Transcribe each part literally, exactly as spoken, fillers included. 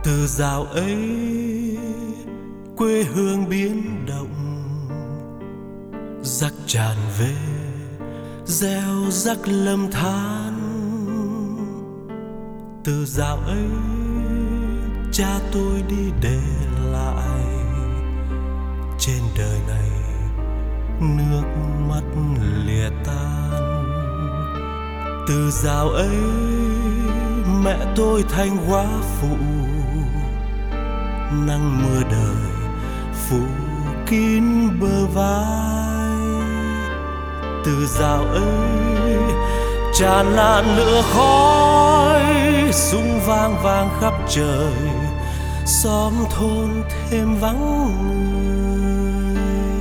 Từ dạo ấy quê hương biến động, giặc tràn về gieo rắc lầm than. Từ dạo ấy cha tôi đi để lại trên đời này nước mắt lìa tan. Từ dạo ấy mẹ tôi thành góa phụ, nắng mưa đời phủ kín bờ vai. Từ dạo ấy tràn lan lửa khói súng vang vang khắp trời, xóm thôn thêm vắng người.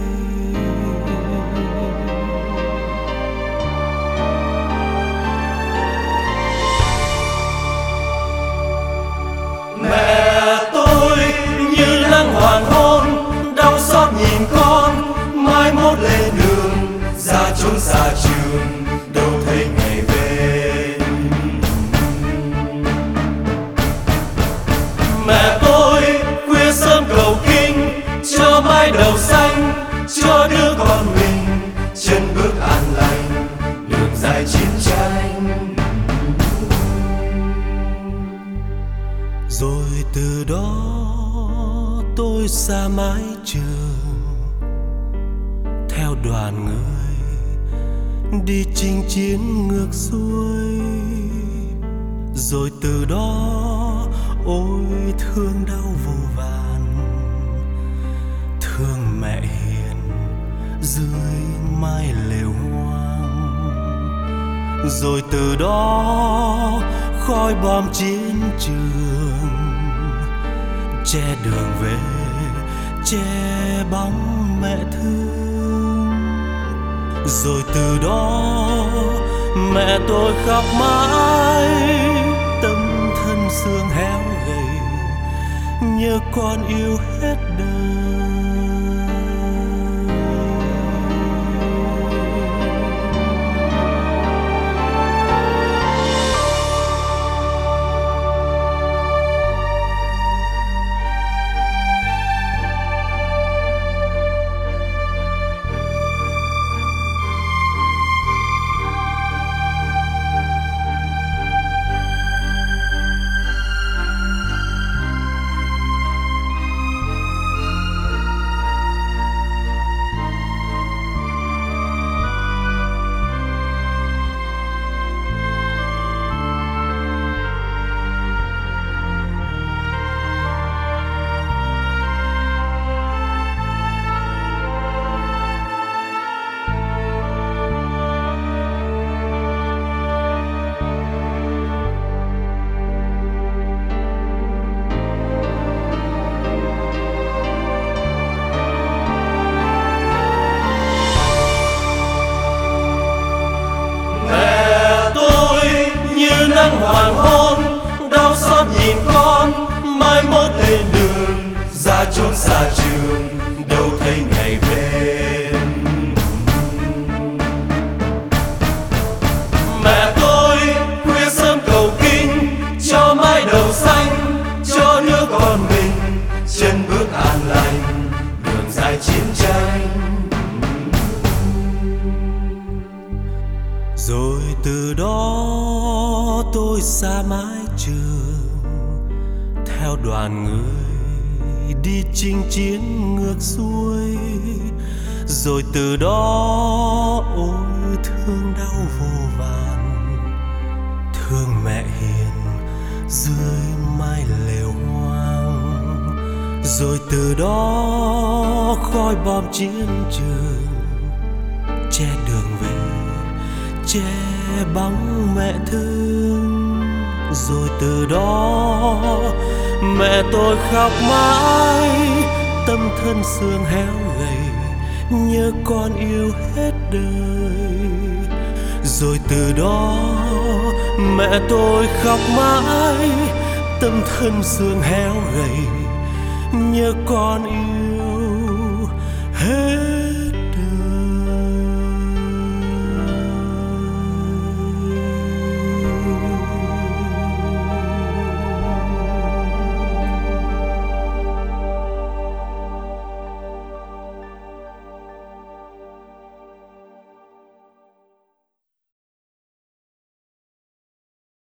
Mẹ tôi như nắng hoàng hôn, đau xót nhìn con mai mốt lên đường ra chốn xa trường, đâu thấy ngày về. Mẹ tôi khuya sớm cầu kinh cho mái đầu xanh, cho đứa con mình chân bước an lành đường dài chiến tranh. Rồi từ đó tôi xa mái trường, theo đoàn người đi chinh chiến ngược xuôi. Rồi từ đó ôi thương đau vô vàn, thương mẹ hiền dưới mái lều hoang. Rồi từ đó khói bom chiến trường che đường về, che bóng mẹ thương. Rồi từ đó mẹ tôi khóc mãi, tâm thân xương héo gầy, nhớ con yêu hết đời. Nắng hoàng hôn đau xót nhìn con mai mốt lên đường ra chốn xa trường, đâu thấy ngày về. Mẹ tôi khuya sớm cầu kinh cho mái đầu xanh, cho đứa con mình chân bước an lành đường dài chiến tranh. Rồi từ đó tôi xa mái trường, theo đoàn người đi chinh chiến ngược xuôi. Rồi từ đó ôi thương đau vô vàn, thương mẹ hiền dưới mái lều hoang. Rồi từ đó khói bom chiến trường che đường về, che bóng mẹ thương. Rồi từ đó mẹ tôi khóc mãi, tâm thân xương héo gầy, nhớ con yêu hết đời. Rồi từ đó mẹ tôi khóc mãi, tâm thân xương héo gầy, nhớ con yêu